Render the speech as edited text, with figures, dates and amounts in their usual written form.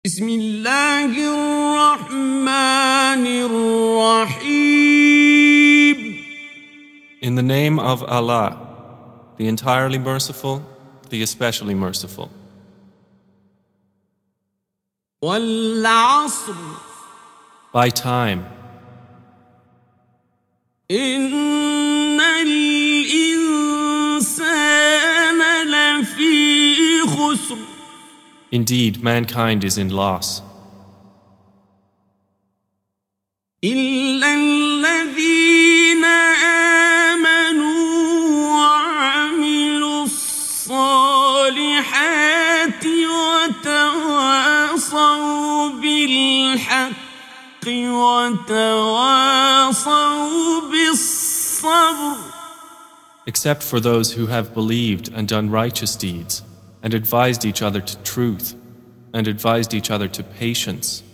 بسم الله الرحمن الرحيم. In the name of Allah, the entirely merciful, the especially merciful. والعصر By time, إن الإنسان لفي خسر indeed mankind is in loss, إلا الذين آمنوا وعملوا الصالحات وتواصوا بالحق وتواصوا بالصبر. except for those who have believed and done righteous deeds, and advised each other to truth, and advised each other to patience.